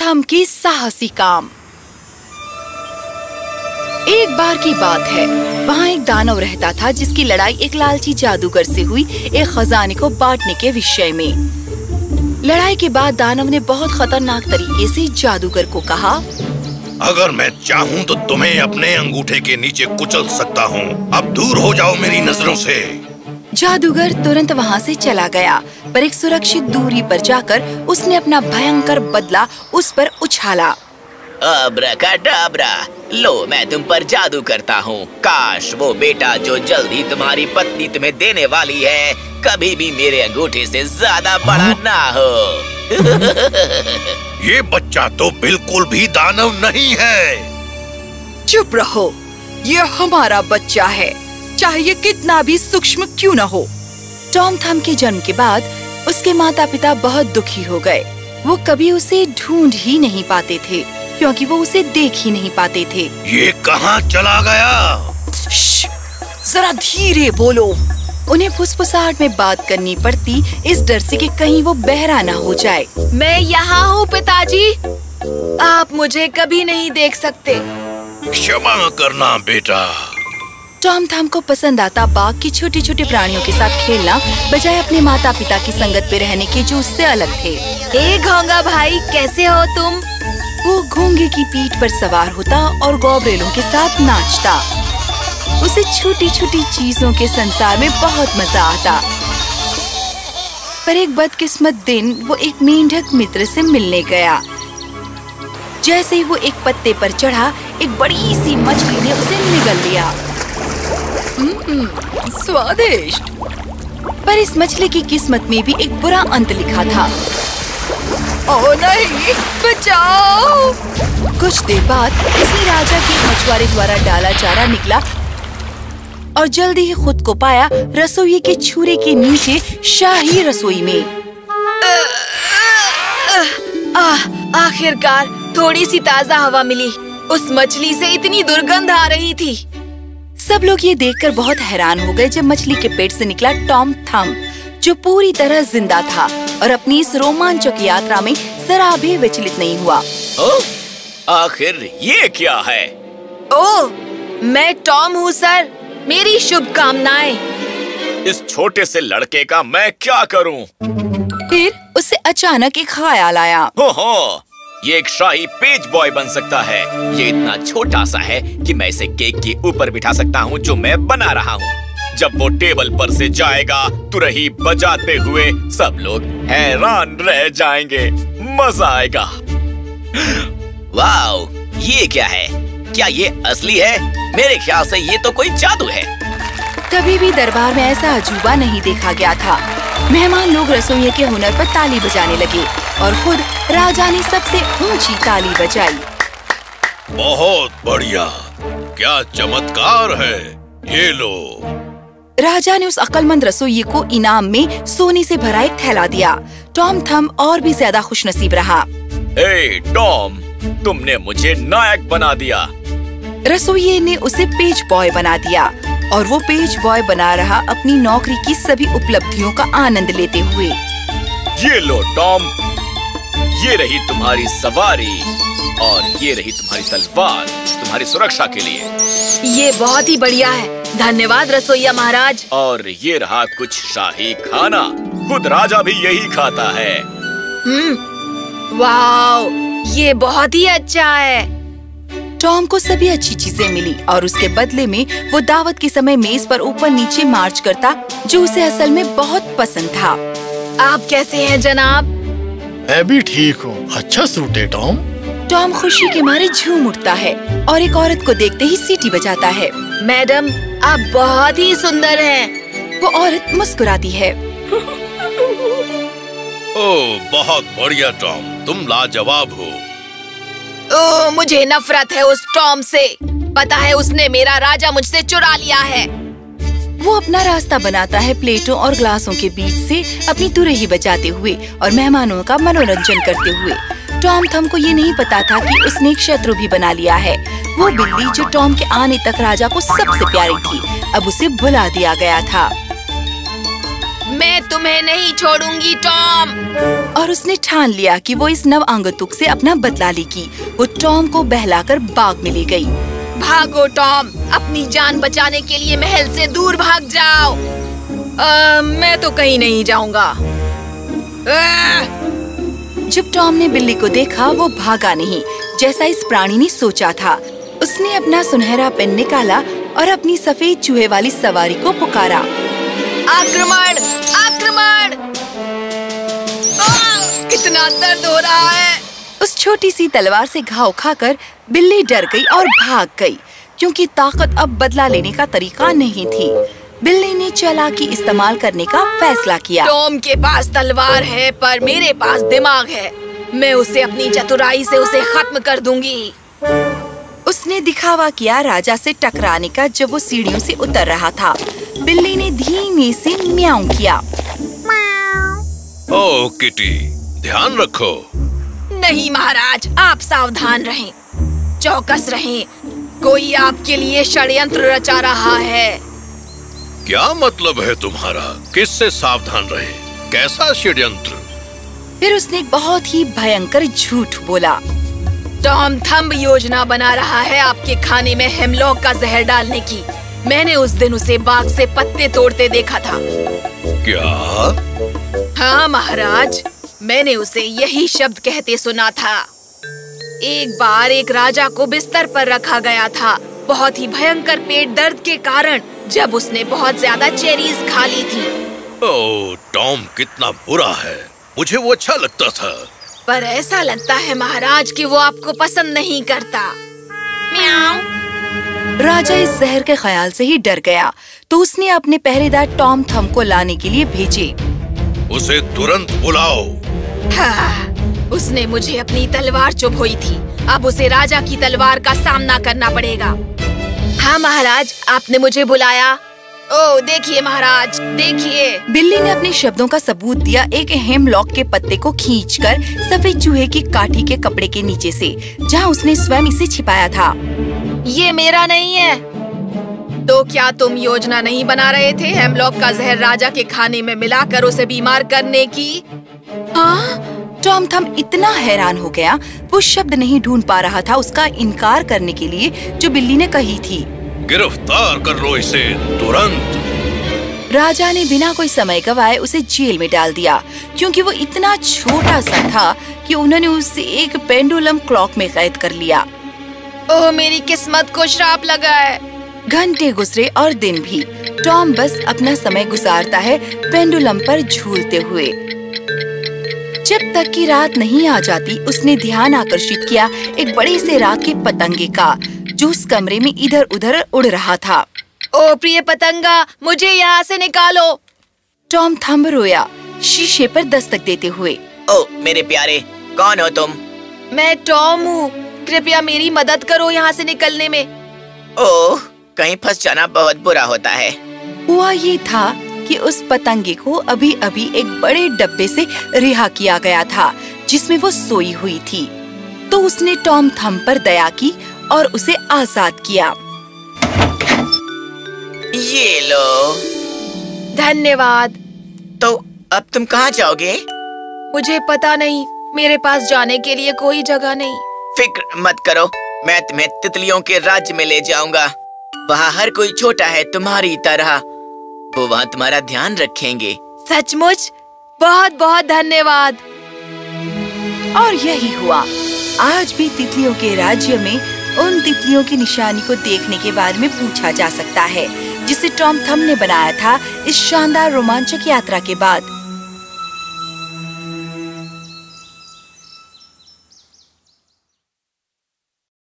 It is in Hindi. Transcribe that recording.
थम के साहसी काम। एक बार की बात है, वहाँ एक दानव रहता था जिसकी लड़ाई एक लालची जादूगर से हुई एक खजाने को बांटने के विषय में। लड़ाई के बाद दानव ने बहुत खतरनाक तरीके से जादूगर को कहा, अगर मैं चाहूँ तो तुम्हें अपने अंगूठे के नीचे कुचल सकता हूँ। अब दूर हो जाओ मेरी नजरों से। जादूगर तुरंत वहाँ से चला गया, पर एक सुरक्षित दूरी पर जाकर उसने अपना भयंकर बदला उस पर उछाला। अब्राकाडाब्रा, लो मैं तुम पर जादू करता हूँ। काश वो बेटा जो जल्द ही तुम्हारी पत्नी तुम्हें देने वाली है कभी भी मेरे अंगूठे से ज्यादा बड़ा ना हो। ये बच्चा तो बिल्कुल भी दानव नहीं है। चुप रहो, ये हमारा बच्चा है, चाहे ये कितना भी सूक्ष्म क्यों न हो। टॉम थम के जन्म के बाद उसके माता पिता बहुत दुखी हो गए। वो कभी उसे ढूंढ ही नहीं पाते थे क्योंकि वो उसे देख ही नहीं पाते थे। ये कहाँ चला गया? जरा धीरे बोलो। उन्हें फुसफुसाहट में बात करनी पड़ती इस डर से कि कहीं वो बहरा ना हो जाए। मैं यहाँ हूँ पिताजी, आप मुझे कभी नहीं देख सकते। क्षमा करना बेटा। टॉम थम को पसंद आता बाग की छोटे छोटे प्राणियों के साथ खेलना बजाय अपने माता पिता की संगत पे रहने के जो उससे अलग थे। ए घोंगा भाई, कैसे हो तुम? वो घोंगे की पीठ पर सवार होता और गौबरेलों के साथ नाचता। उसे छोटी छोटी चीजों के संसार में बहुत मजा आता। पर एक बदकिस्मत दिन वो एक मेंढक मित्र से मिलने गया। जैसे ही वो एक पत्ते पर चढ़ा, एक बड़ी सी मछली ने उसे निगल लिया। स्वादिष्ट। पर इस मछली की किस्मत में भी एक बुरा अंत लिखा था। ओ नहीं, बचाओ! कुछ देर बाद किसी राजा के मछुआरे द्वारा डाला चारा निकला और जल्दी ही खुद को पाया रसोई के छुरे के नीचे शाही रसोई में। आखिरकार थोड़ी सी ताज़ा हवा मिली। उस मछली से इतनी दुर्गंध आ रही थी। सब लोग ये देखकर बहुत हैरान हो गए जब मछली के पेट से निकला टॉम थम, जो पूरी तरह जिंदा था और अपनी इस रोमांचक यात्रा में जरा भी विचलित नहीं हुआ। आखिर ये क्या है? ओह, मैं टॉम हूँ सर, मेरी शुभकामनाएं। इस छोटे से लड़के का मैं क्या करूँ? फिर उसे अचानक एक ख्याल आया। हो, ये एक शाही पेज बॉय बन सकता है। ये इतना छोटा सा है कि मैं इसे केक के ऊपर बिठा सकता हूँ जो मैं बना रहा हूँ। जब वो टेबल पर से जाएगा तुरही बजाते हुए सब लोग हैरान रह जाएंगे। मजा आएगा। वाओ, ये क्या है? क्या ये असली है? मेरे ख्याल से ये तो कोई जादू है। कभी भी दरबार में ऐसा अजूबा नहीं देखा गया था। मेहमान लोग रसोइये के हुनर पर ताली बजाने लगे और खुद राजा ने सबसे ऊंची ताली बजाई। बहुत बढ़िया, क्या चमत्कार है। ये लो। राजा ने उस अक्लमंद रसोइये को इनाम में सोने से भरा एक थैला दिया। टॉम थम और भी ज्यादा खुशनसीब रहा। हे टॉम, तुमने मुझे नायक बना दिया। रसोइये ने उसे पेज बॉय बना दिया और वो पेज बॉय बना रहा अपनी नौकरी की सभी उपलब्धियों का आनंद लेते हुए। ये लो टॉम, ये रही तुम्हारी सवारी और ये रही तुम्हारी तलवार तुम्हारी सुरक्षा के लिए। ये बहुत ही बढ़िया है, धन्यवाद रसोइया महाराज। और ये रहा कुछ शाही खाना, खुद राजा भी यही खाता है। वाओ, ये बहुत ही अच्छा है। टॉम को सभी अच्छी चीजें मिली और उसके बदले में वो दावत के समय मेज पर ऊपर नीचे मार्च करता, जो उसे असल में बहुत पसंद था। आप कैसे हैं जनाब? मैं भी ठीक हूँ। अच्छा सूट है टॉम। टॉम खुशी के मारे झूम उठता है और एक औरत को देखते ही सीटी बजाता है। मैडम, आप बहुत ही सुंदर हैं। वो औरत मुस्कुराती है। ओह, बहुत बढ़िया टॉम, तुम लाजवाब हो। ओह, मुझे नफरत है उस टॉम से। पता है उसने मेरा राजा मुझसे चुरा लिया है। वो अपना रास्ता बनाता है प्लेटों और ग्लासों के बीच से अपनी तुरही बजाते हुए और मेहमानों का मनोरंजन करते हुए। टॉम थम को ये नहीं पता था कि उसने एक शत्रु भी बना लिया है। वो बिल्ली जो टॉम के आने तक राजा को सबसे प्यारी थी, अब उसे भुला दिया गया था। मैं तुम्हें नहीं छोड़ूंगी टॉम। और उसने ठान लिया कि वो इस नव आगंतुक से अपना बदला लेगी। वो टॉम को बहलाकर बाग में ले गई। भागो टॉम, अपनी जान बचाने के लिए महल से दूर भाग जाओ। मैं तो कहीं नहीं जाऊंगा। जब टॉम ने बिल्ली को देखा वो भागा नहीं, जैसा इस प्राणी ने सोचा था। उसने अपना सुनहरा पेन निकाला और अपनी सफेद चूहे वाली सवारी को पुकारा। आक्रमण! आक्रमण! इतना दर्द हो रहा है। उस छोटी सी तलवार से घाव खाकर बिल्ली डर गई और भाग गई, क्योंकि ताकत अब बदला लेने का तरीका नहीं थी। बिल्ली ने चालाकी इस्तेमाल करने का फैसला किया। टॉम के पास तलवार है, पर मेरे पास दिमाग है। मैं उसे अपनी चतुराई से उसे खत्म कर दूंगी। उसने दिखावा किया राजा से टकराने का जब वो सीढ़ियों से उतर रहा था। बिल्ली ने धीमे से म्याऊं किया। ओह किटी, ध्यान रखो। नहीं महाराज, आप सावधान रहें, चौकस रहें। कोई आपके लिए षड्यंत्र रचा रहा है। क्या मतलब है तुम्हारा? किससे सावधान रहे? कैसा षड्यंत्र? फिर उसने एक बहुत ही भयंकर झूठ बोला। टॉम थंब योजना बना रहा है आपके खाने में हेमलॉक का जहर डालने की। मैंने उस दिन उसे बाग से पत्ते तोड़ते देखा था। क्या? हाँ महाराज, मैंने उसे यही शब्द कहते सुना था। एक बार एक राजा को बिस्तर पर रखा गया था, बहुत ही भयंकर पेट दर्द के कारण, जब उसने बहुत ज्यादा चेरीज खा ली थी। ओह, टॉम कितना बुरा है। मुझे वो अच्छा लगता था। पर ऐसा लगता है महाराज कि वो आपको पसंद नहीं करता। म्याऊं। राजा इस जहर के ख्याल से ही डर गया, तो उसने अपने पहरेदार टॉम थंब को लाने के लिए भेजे। उसे तुरंत बुलाओ। हाँ, उसने मुझे अपनी तलवार चुभोई थी। अब उसे राजा की तलवार का सामना करना पड़ेगा। हाँ महाराज, आपने मुझे बुलाया। ओह देखिए महाराज, देखिए। बिल्ली ने अपने शब्दों का सबूत दिया एक हेमलॉक के पत्ते को खींचकर सफेद चूहे की काठी के कपड़े के नीचे से, जहाँ उसने स्वयं इसे छिपाया था। ये मेरा नहीं है। तो क्या तुम योजना नहीं बना रहे थे हेमलॉक का जहर राजा के खाने में मिलाकर उसे बीमार करने की? हाँ, टॉम थंब इतना हैरान हो गया, वो शब्द नहीं ढूंढ पा रहा था उसका इनकार करने के लिए जो बिल्ली ने कही थी। गिरफ्तार कर लो इसे तुरंत। राजा ने बिना कोई समय गवाए उसे जेल में डाल दिया, क्योंकि वो इतना छोटा सा था कि उन्होंने उसे एक पेंडुलम क्लॉक में कैद कर लिया। ओह मेरी किस्मत को श्राप लगा है। घंटे गुजरे और दिन भी। टॉम बस अपना समय गुजारता है पेंडुलम पर झूलते हुए। जब तक कि रात नहीं आ जाती, उसने ध्यान आकर्षित किया एक बड़े से रात के पतंगे का, जो उस कमरे में इधर उधर उड़ रहा था। ओ प्रिय पतंगा, मुझे यहाँ से निकालो। टॉम थंब रोया, शीशे पर दस्तक देते हुए। ओ मेरे प्यारे, कौन हो तुम? मैं टॉम हूँ, कृपया मेरी मदद करो यहाँ से निकलने में। ओह, कहीं फंस जाना बहुत बुरा होता है। हुआ ये था कि उस पतंगे को अभी अभी एक बड़े डब्बे से रिहा किया गया था, जिसमें वो सोई हुई थी। तो उसने टॉम थंब पर दया की और उसे आजाद किया। ये लो। धन्यवाद। तो अब तुम कहाँ जाओगे? मुझे पता नहीं, मेरे पास जाने के लिए कोई जगह नहीं। फिक्र मत करो, मैं तुम्हें तितलियों के राज्य में ले जाऊंगा। वहाँ हर कोई छोटा है तुम्हारी तरह। वो वहाँ तुम्हारा ध्यान रखेंगे। सचमुच? बहुत बहुत धन्यवाद। और यही हुआ। आज भी तितलियों के राज्य में उन तितलियों की निशानी को देखने के बारे में पूछा जा सकता है, जिसे टॉम थंब ने बनाया था इस शानदार रोमांचक यात्रा के बाद।